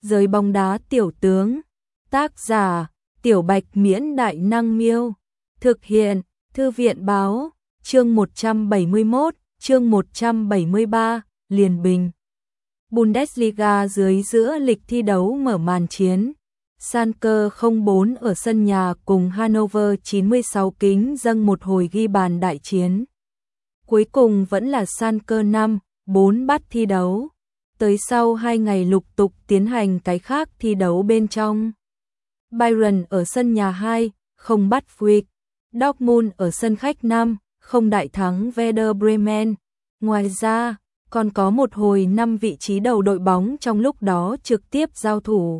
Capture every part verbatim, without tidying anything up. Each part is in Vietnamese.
Giới bóng đá tiểu tướng. Tác giả: Tiểu Bạch Miễn Đại Năng Miêu. Thực hiện: Thư viện báo. Chương một trăm bảy mươi mốt, chương một trăm bảy mươi ba, liền bình. Bundesliga dưới giữa lịch thi đấu mở màn chiến. Schalke không bốn ở sân nhà cùng Hannover chín mươi sáu kính dâng một hồi ghi bàn đại chiến. Cuối cùng vẫn là Schalke năm bốn bắt thi đấu. Tới sau hai ngày lục tục tiến hành cái khác thi đấu bên trong. Bayern ở sân nhà hai không bắt Frick. Dortmund ở sân khách năm không đại thắng Werder Bremen. Ngoài ra, còn có một hồi năm vị trí đầu đội bóng trong lúc đó trực tiếp giao thủ.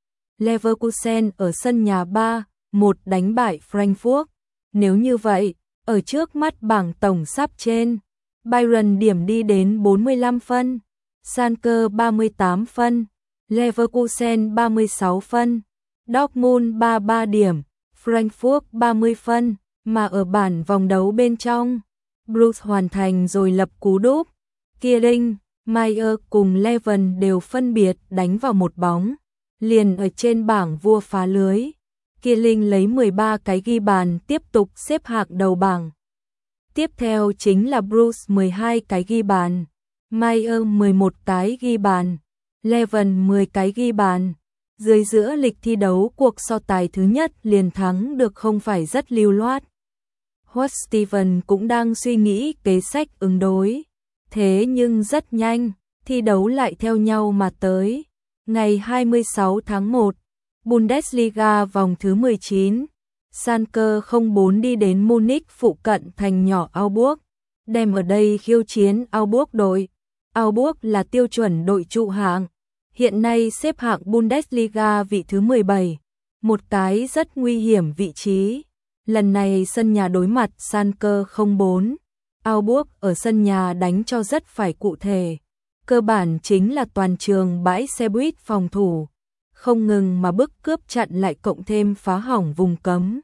Leverkusen ở sân nhà ba một đánh bại Frankfurt. Nếu như vậy, ở trước mắt bảng tổng sắp trên, Bayern điểm đi đến bốn mươi lăm phân, Schalke ba mươi tám phân, Leverkusen ba mươi sáu phân, Dortmund ba mươi ba điểm, Frankfurt ba mươi phân, mà ở bản vòng đấu bên trong, Bruce hoàn thành rồi lập cú đúp. Kiering, Mayer cùng Leven đều phân biệt đánh vào một bóng, liền ở trên bảng vua phá lưới. Kiering lấy mười ba cái ghi bàn tiếp tục xếp hạng đầu bảng. Tiếp theo chính là Bruce mười hai cái ghi bàn, Mayer mười một cái ghi bàn, Leven mười cái ghi bàn. Dưới giữa lịch thi đấu cuộc so tài thứ nhất liền thắng được không phải rất lưu loát. Horst Steven cũng đang suy nghĩ kế sách ứng đối. Thế nhưng rất nhanh, thi đấu lại theo nhau mà tới. Ngày hai mươi sáu tháng một, Bundesliga vòng thứ mười chín, Schalke không bốn đi đến Munich phụ cận thành nhỏ Augsburg, đem ở đây khiêu chiến Augsburg đội. Augsburg là tiêu chuẩn đội trụ hạng, hiện nay xếp hạng Bundesliga vị thứ mười bảy, một cái rất nguy hiểm vị trí. Lần này sân nhà đối mặt Schalke không bốn. Augsburg ở sân nhà đánh cho rất phải cụ thể, cơ bản chính là toàn trường bãi xe buýt phòng thủ, không ngừng mà bức cướp chặn lại cộng thêm phá hỏng vùng cấm.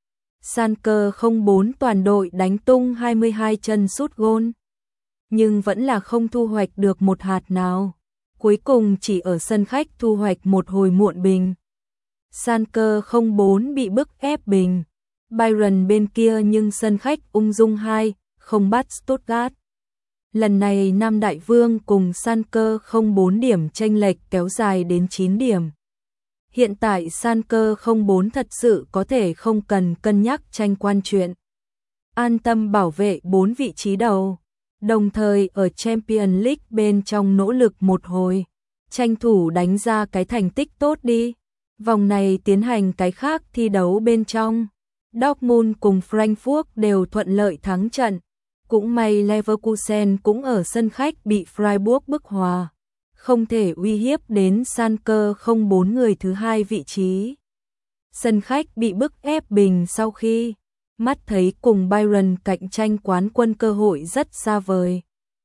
Schalke không bốn toàn đội đánh tung hai mươi hai chân sút gôn, nhưng vẫn là không thu hoạch được một hạt nào, cuối cùng chỉ ở sân khách thu hoạch một hồi muộn bình. Schalke không bốn bị bức ép bình, Bayern bên kia nhưng sân khách ung dung hai không bắt Stuttgart. Lần này Nam Đại Vương cùng Schalke không bốn điểm chênh lệch kéo dài đến chín điểm. Hiện tại Schalke không bốn thật sự có thể không cần cân nhắc tranh quan chuyện, an tâm bảo vệ bốn vị trí đầu, đồng thời ở Champions League bên trong nỗ lực một hồi, tranh thủ đánh ra cái thành tích tốt đi. Vòng này tiến hành cái khác thi đấu bên trong, Dortmund cùng Frankfurt đều thuận lợi thắng trận. Cũng may Leverkusen cũng ở sân khách bị Freiburg bức hòa, không thể uy hiếp đến Schalke không bốn người thứ hai vị trí. Sân khách bị bức ép bình sau khi mắt thấy cùng Bayern cạnh tranh quán quân cơ hội rất xa vời.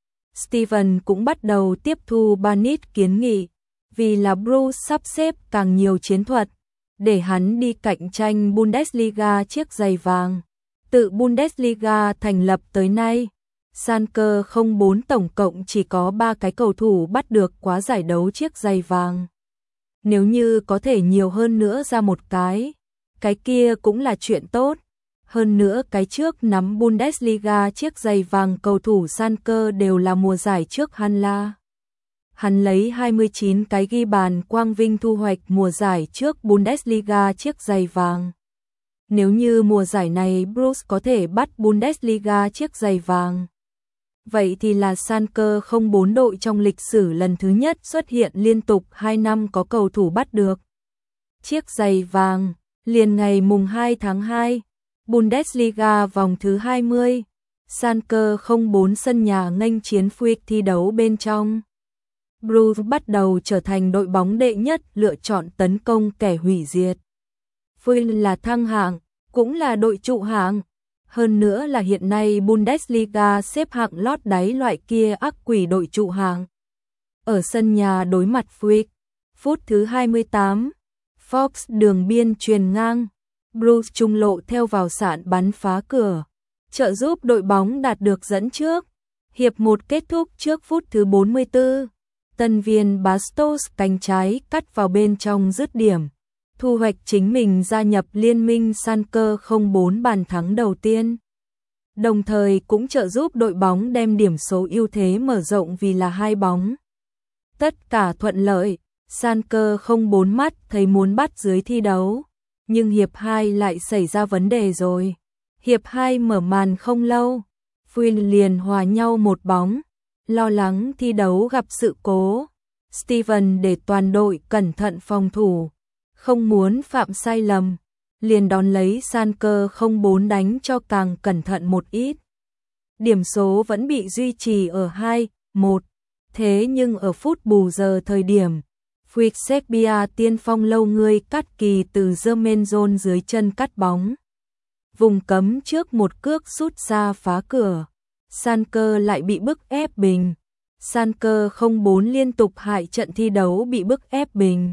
Steven cũng bắt đầu tiếp thu Banit kiến nghị, vì là Bruce sắp xếp càng nhiều chiến thuật, để hắn đi cạnh tranh Bundesliga chiếc giày vàng. Tự Bundesliga thành lập tới nay, Schalke không bốn tổng cộng chỉ có ba cái cầu thủ bắt được quá giải đấu chiếc giày vàng. Nếu như có thể nhiều hơn nữa ra một cái, cái kia cũng là chuyện tốt. Hơn nữa cái trước nắm Bundesliga chiếc giày vàng cầu thủ Schalke đều là mùa giải trước Hanla. Hắn lấy hai mươi chín cái ghi bàn quang vinh thu hoạch mùa giải trước Bundesliga chiếc giày vàng. Nếu như mùa giải này Bruce có thể bắt Bundesliga chiếc giày vàng, vậy thì là Schalke không bốn đội trong lịch sử lần thứ nhất xuất hiện liên tục hai năm có cầu thủ bắt được chiếc giày vàng. Liền ngày mùng hai tháng hai, Bundesliga vòng thứ hai mươi, Schalke không bốn sân nhà nghênh chiến Frick thi đấu bên trong. Bruce bắt đầu trở thành đội bóng đệ nhất lựa chọn tấn công kẻ hủy diệt. Frick là thăng hạng, cũng là đội trụ hạng, hơn nữa là hiện nay Bundesliga xếp hạng lót đáy loại kia ác quỷ đội trụ hạng. Ở sân nhà đối mặt Frick, phút thứ hai mươi tám, Fox đường biên truyền ngang, Bruce trung lộ theo vào sạn bắn phá cửa, trợ giúp đội bóng đạt được dẫn trước. Hiệp một kết thúc trước phút thứ bốn mươi tư. Tân viên Bastos cánh trái cắt vào bên trong dứt điểm, thu hoạch chính mình gia nhập liên minh Schalke không bốn bàn thắng đầu tiên. Đồng thời cũng trợ giúp đội bóng đem điểm số ưu thế mở rộng vì là hai bóng. Tất cả thuận lợi, Schalke không bốn mắt thấy muốn bắt dưới thi đấu, nhưng hiệp hai lại xảy ra vấn đề rồi. Hiệp hai mở màn không lâu, Full liền hòa nhau một bóng, lo lắng thi đấu gặp sự cố. Steven để toàn đội cẩn thận phòng thủ, không muốn phạm sai lầm, liền đón lấy Schalke không bốn đánh cho càng cẩn thận một ít. Điểm số vẫn bị duy trì ở hai một, thế nhưng ở phút bù giờ thời điểm, Fuixtebia tiên phong lâu người cắt kỳ từ Jermaine dưới chân cắt bóng. Vùng cấm trước một cước sút xa phá cửa, Schalke lại bị bức ép bình. Schalke không bốn liên tục hại trận thi đấu bị bức ép bình.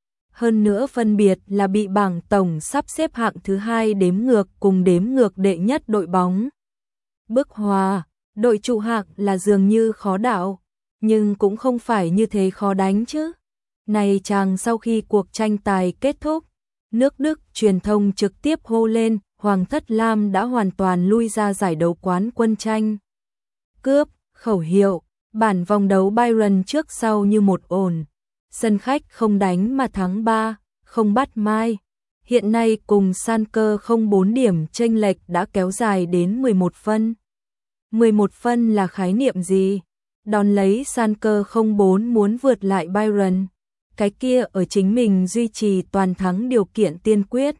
Hơn nữa phân biệt là bị bảng tổng sắp xếp hạng thứ hai đếm ngược cùng đếm ngược đệ nhất đội bóng. Bức hòa, đội trụ hạng là dường như khó đảo, nhưng cũng không phải như thế khó đánh chứ. Này chàng sau khi cuộc tranh tài kết thúc, nước Đức truyền thông trực tiếp hô lên, Hoàng thất Lam đã hoàn toàn lui ra giải đấu quán quân tranh cướp, khẩu hiệu, bản vòng đấu Bayern trước sau như một ổn. Sân khách không đánh mà thắng ba, không bắt mai. Hiện nay cùng Schalke không bốn điểm chênh lệch đã kéo dài đến mười một phân. mười một phân là khái niệm gì? Đón lấy Schalke không bốn muốn vượt lại Bayern. Cái kia ở chính mình duy trì toàn thắng điều kiện tiên quyết.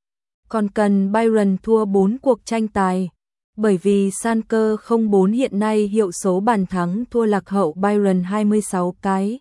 Còn cần Bayern thua bốn cuộc tranh tài. Bởi vì Schalke không bốn hiện nay hiệu số bàn thắng thua lạc hậu Bayern hai mươi sáu cái.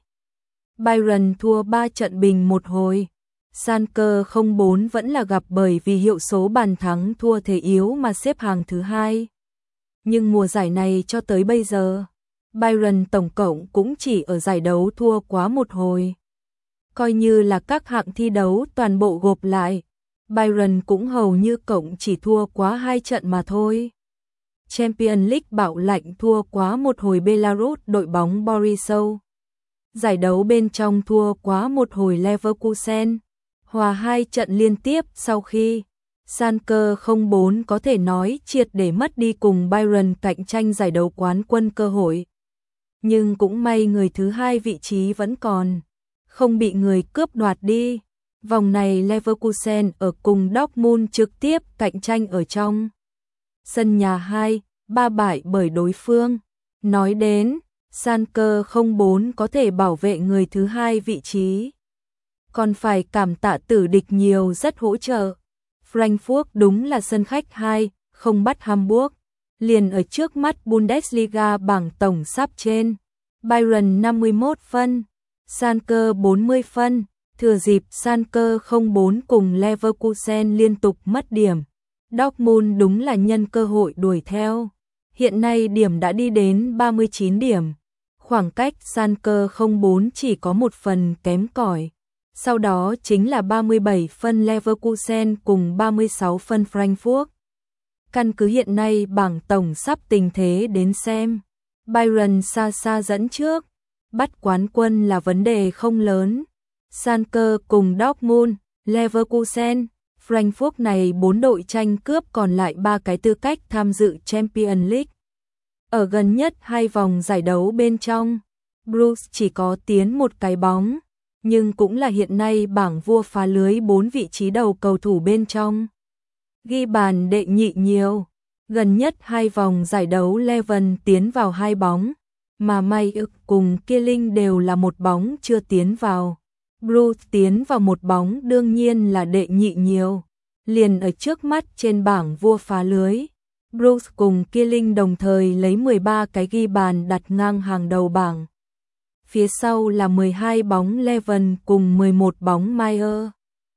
Bayern thua ba trận bình một hồi. Schalke không bốn vẫn là gặp bởi vì hiệu số bàn thắng thua thể yếu mà xếp hàng thứ hai. Nhưng mùa giải này cho tới bây giờ, Bayern tổng cộng cũng chỉ ở giải đấu thua quá một hồi. Coi như là các hạng thi đấu toàn bộ gộp lại, Bayern cũng hầu như cộng chỉ thua quá hai trận mà thôi. Champions League bạo lạnh thua quá một hồi Belarus đội bóng Borisov. Giải đấu bên trong thua quá một hồi Leverkusen, hòa hai trận liên tiếp sau khi Schalke không bốn có thể nói triệt để mất đi cùng Bayern cạnh tranh giải đấu quán quân cơ hội. Nhưng cũng may người thứ hai vị trí vẫn còn, không bị người cướp đoạt đi. Vòng này Leverkusen ở cùng Dortmund trực tiếp cạnh tranh ở trong sân nhà hai, ba bại bởi đối phương. Nói đến, Schalke không bốn có thể bảo vệ người thứ hai vị trí, còn phải cảm tạ tử địch nhiều rất hỗ trợ. Frankfurt đúng là sân khách hai, không bắt Hamburg, liền ở trước mắt Bundesliga bảng tổng sắp trên. Bayern năm mươi mốt phân, Schalke bốn mươi phân, thừa dịp Schalke không bốn cùng Leverkusen liên tục mất điểm. Dortmund đúng là nhân cơ hội đuổi theo. Hiện nay điểm đã đi đến ba mươi chín điểm. Khoảng cách Schalke không bốn chỉ có một phần kém cỏi. Sau đó chính là ba mươi bảy phân Leverkusen cùng ba mươi sáu phân Frankfurt. Căn cứ hiện nay bảng tổng sắp tình thế đến xem, Bayern xa xa dẫn trước, bắt quán quân là vấn đề không lớn. Schalke cùng Dortmund, Leverkusen, Frankfurt này bốn đội tranh cướp còn lại ba cái tư cách tham dự Champions League. Ở gần nhất hai vòng giải đấu bên trong, Bruges chỉ có tiến một cái bóng, nhưng cũng là hiện nay bảng vua phá lưới bốn vị trí đầu cầu thủ bên trong. Ghi bàn đệ nhị nhiều, gần nhất hai vòng giải đấu Leven tiến vào hai bóng, mà May ức cùng Killing đều là một bóng chưa tiến vào. Bruges tiến vào một bóng đương nhiên là đệ nhị nhiều, liền ở trước mắt trên bảng vua phá lưới. Bruges cùng Killing đồng thời lấy mười ba cái ghi bàn đặt ngang hàng đầu bảng. Phía sau là mười hai bóng Leven cùng mười một bóng Mayer.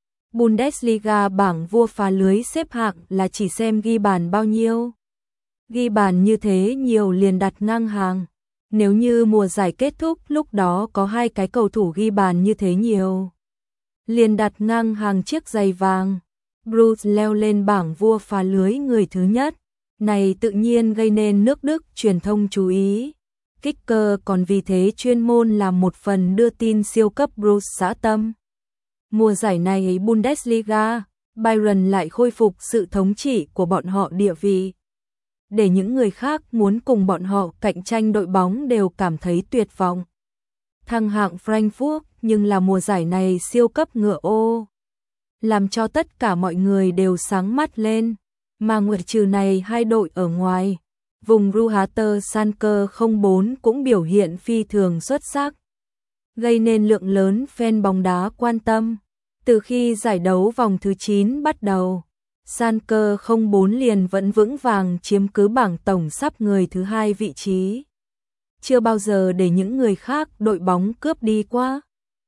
Bundesliga bảng vua phá lưới xếp hạng là chỉ xem ghi bàn bao nhiêu. Ghi bàn như thế nhiều liền đặt ngang hàng. Nếu như mùa giải kết thúc lúc đó có hai cái cầu thủ ghi bàn như thế nhiều, liền đặt ngang hàng chiếc giày vàng. Bruges leo lên bảng vua phá lưới người thứ nhất. Này tự nhiên gây nên nước Đức truyền thông chú ý. Kicker còn vì thế chuyên môn làm một phần đưa tin siêu cấp Bruce dã tâm. Mùa giải này Bundesliga, Bayern lại khôi phục sự thống trị của bọn họ địa vị. Để những người khác muốn cùng bọn họ cạnh tranh đội bóng đều cảm thấy tuyệt vọng. Thăng hạng Frankfurt nhưng là mùa giải này siêu cấp ngựa ô. Làm cho tất cả mọi người đều sáng mắt lên. Mà ngoại trừ này hai đội ở ngoài, vùng Ruhrter Schalke không bốn cũng biểu hiện phi thường xuất sắc, gây nên lượng lớn fan bóng đá quan tâm. Từ khi giải đấu vòng thứ chín bắt đầu, Schalke không bốn liền vẫn vững vàng chiếm cứ bảng tổng sắp người thứ hai vị trí. Chưa bao giờ để những người khác đội bóng cướp đi qua.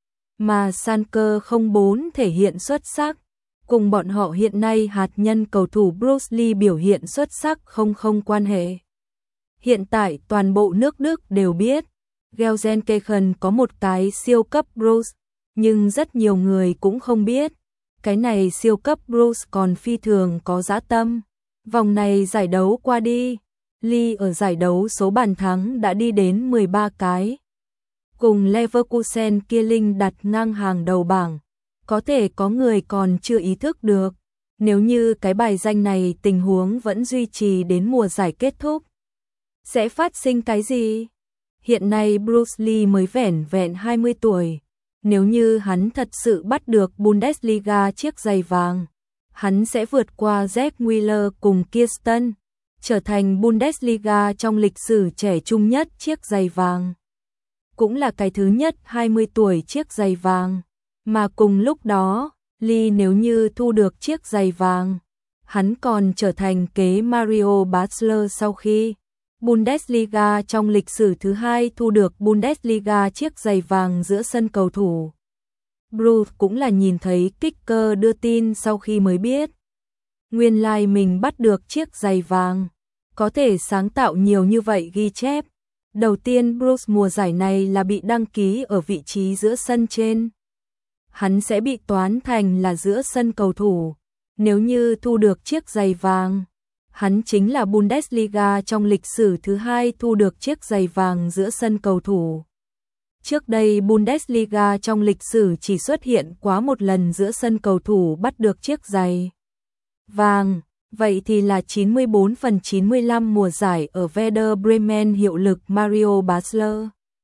Mà Schalke không bốn thể hiện xuất sắc, cùng bọn họ hiện nay hạt nhân cầu thủ Bruce Lee biểu hiện xuất sắc không không quan hệ. Hiện tại toàn bộ nước Đức đều biết, Gelsenkirchen có một cái siêu cấp Bruce, nhưng rất nhiều người cũng không biết, cái này siêu cấp Bruce còn phi thường có dã tâm. Vòng này giải đấu qua đi, Lee ở giải đấu số bàn thắng đã đi đến mười ba cái. Cùng Leverkusen kia Linh đặt ngang hàng đầu bảng. Có thể có người còn chưa ý thức được, nếu như cái bài danh này tình huống vẫn duy trì đến mùa giải kết thúc, sẽ phát sinh cái gì? Hiện nay Bruce Lee mới vẻn vẹn hai mươi tuổi, nếu như hắn thật sự bắt được Bundesliga chiếc giày vàng, hắn sẽ vượt qua Jack Wheeler cùng Kirsten, trở thành Bundesliga trong lịch sử trẻ trung nhất chiếc giày vàng. Cũng là cái thứ nhất hai mươi tuổi chiếc giày vàng. Mà cùng lúc đó, Lee nếu như thu được chiếc giày vàng, hắn còn trở thành kế Mario Basler sau khi Bundesliga trong lịch sử thứ hai thu được Bundesliga chiếc giày vàng giữa sân cầu thủ. Bruce cũng là nhìn thấy Kicker đưa tin sau khi mới biết. Nguyên lai like mình bắt được chiếc giày vàng, có thể sáng tạo nhiều như vậy ghi chép. Đầu tiên Bruce mùa giải này là bị đăng ký ở vị trí giữa sân trên. Hắn sẽ bị toán thành là giữa sân cầu thủ. Nếu như thu được chiếc giày vàng, hắn chính là Bundesliga trong lịch sử thứ hai thu được chiếc giày vàng giữa sân cầu thủ. Trước đây Bundesliga trong lịch sử chỉ xuất hiện quá một lần giữa sân cầu thủ bắt được chiếc giày vàng, vậy thì là chín mươi bốn phần chín mươi lăm mùa giải ở Werder Bremen hiệu lực Mario Basler.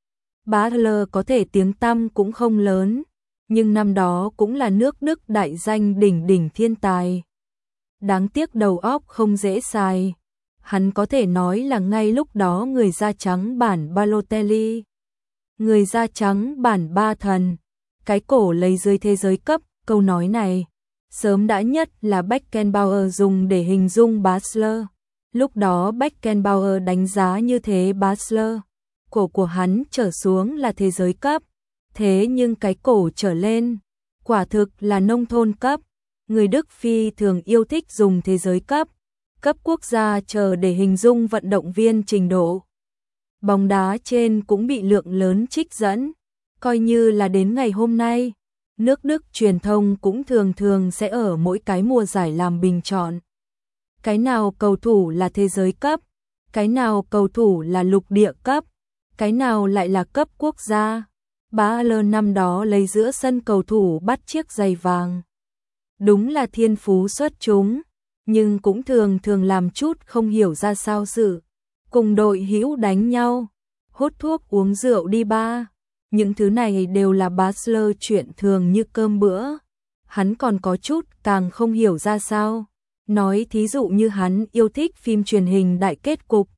Basler có thể tiếng tăm cũng không lớn, nhưng năm đó cũng là nước Đức đại danh đỉnh đỉnh thiên tài. Đáng tiếc đầu óc không dễ xài. Hắn có thể nói là ngay lúc đó người da trắng bản Balotelli, người da trắng bản ba thần, cái cổ lấy dưới thế giới cấp, câu nói này sớm đã nhất là Beckenbauer dùng để hình dung Basler. Lúc đó Beckenbauer đánh giá như thế Basler, cổ của hắn trở xuống là thế giới cấp, thế nhưng cái cổ trở lên, quả thực là nông thôn cấp. Người Đức phi thường yêu thích dùng thế giới cấp, cấp quốc gia chờ để hình dung vận động viên trình độ. Bóng đá trên cũng bị lượng lớn trích dẫn, coi như là đến ngày hôm nay, nước Đức truyền thông cũng thường thường sẽ ở mỗi cái mùa giải làm bình chọn. Cái nào cầu thủ là thế giới cấp, cái nào cầu thủ là lục địa cấp, cái nào lại là cấp quốc gia. Basler năm đó lấy giữa sân cầu thủ bắt chiếc giày vàng. Đúng là thiên phú xuất chúng, nhưng cũng thường thường làm chút không hiểu ra sao sự. Cùng đội hữu đánh nhau, hút thuốc uống rượu đi ba. Những thứ này đều là Basler chuyện thường như cơm bữa. Hắn còn có chút càng không hiểu ra sao. Nói thí dụ như hắn yêu thích phim truyền hình đại kết cục.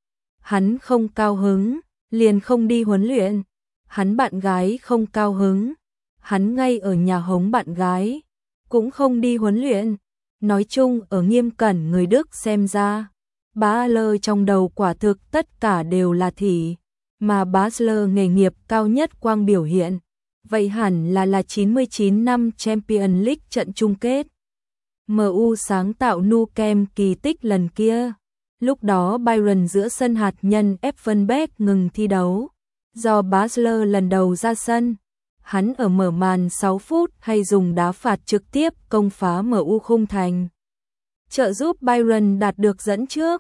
Hắn không cao hứng, liền không đi huấn luyện. Hắn bạn gái không cao hứng, hắn ngay ở nhà hống bạn gái, cũng không đi huấn luyện. Nói chung ở nghiêm cẩn người Đức xem ra, Basler trong đầu quả thực tất cả đều là thỉ, mà Basler nghề nghiệp cao nhất quang biểu hiện, vậy hẳn là là chín mươi chín năm Champions League trận chung kết. em u sáng tạo Nou Camp kỳ tích lần kia, lúc đó Bayern giữa sân hạt nhân Effenberg ngừng thi đấu, do Basler lần đầu ra sân. Hắn ở mở màn sáu phút hay dùng đá phạt trực tiếp công phá em u khung thành, trợ giúp Bayern đạt được dẫn trước.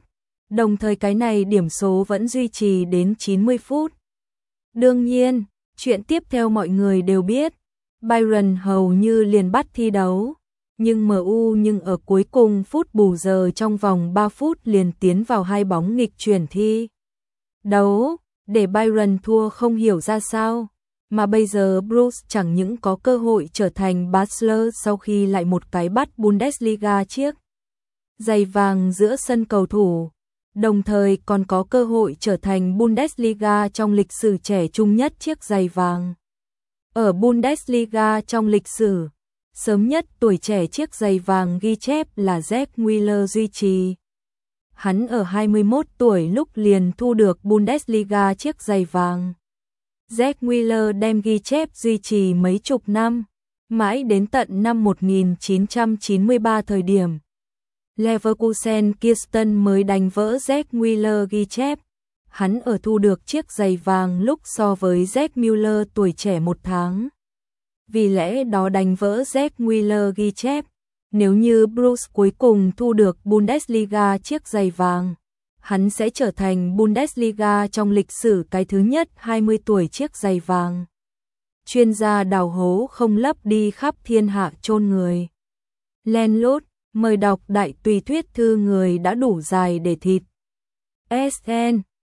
Đồng thời cái này điểm số vẫn duy trì đến chín mươi phút. Đương nhiên, chuyện tiếp theo mọi người đều biết, Bayern hầu như liền bắt thi đấu, nhưng em u nhưng ở cuối cùng phút bù giờ trong vòng ba phút liền tiến vào hai bóng nghịch chuyển thi đấu, để Bayern thua không hiểu ra sao, mà bây giờ Bruce chẳng những có cơ hội trở thành Bachelor sau khi lại một cái bắt Bundesliga chiếc giày vàng giữa sân cầu thủ, đồng thời còn có cơ hội trở thành Bundesliga trong lịch sử trẻ trung nhất chiếc giày vàng. Ở Bundesliga trong lịch sử, sớm nhất tuổi trẻ chiếc giày vàng ghi chép là Gerd Müller duy trì. Hắn ở hai mươi mốt tuổi lúc liền thu được Bundesliga chiếc giày vàng. Gerd Müller đem ghi chép duy trì mấy chục năm, mãi đến tận năm một nghìn chín trăm chín mươi ba thời điểm Leverkusen Kirsten mới đánh vỡ Gerd Müller ghi chép. Hắn ở thu được chiếc giày vàng lúc so với Gerd Müller tuổi trẻ một tháng. Vì lẽ đó đánh vỡ Gerd Müller ghi chép. Nếu như Bruce cuối cùng thu được Bundesliga chiếc giày vàng, hắn sẽ trở thành Bundesliga trong lịch sử cái thứ nhất hai mươi tuổi chiếc giày vàng. Chuyên gia đào hố không lấp đi khắp thiên hạ chôn người. Len lút, mời đọc đại tùy thuyết thư người đã đủ dài để thịt. ét en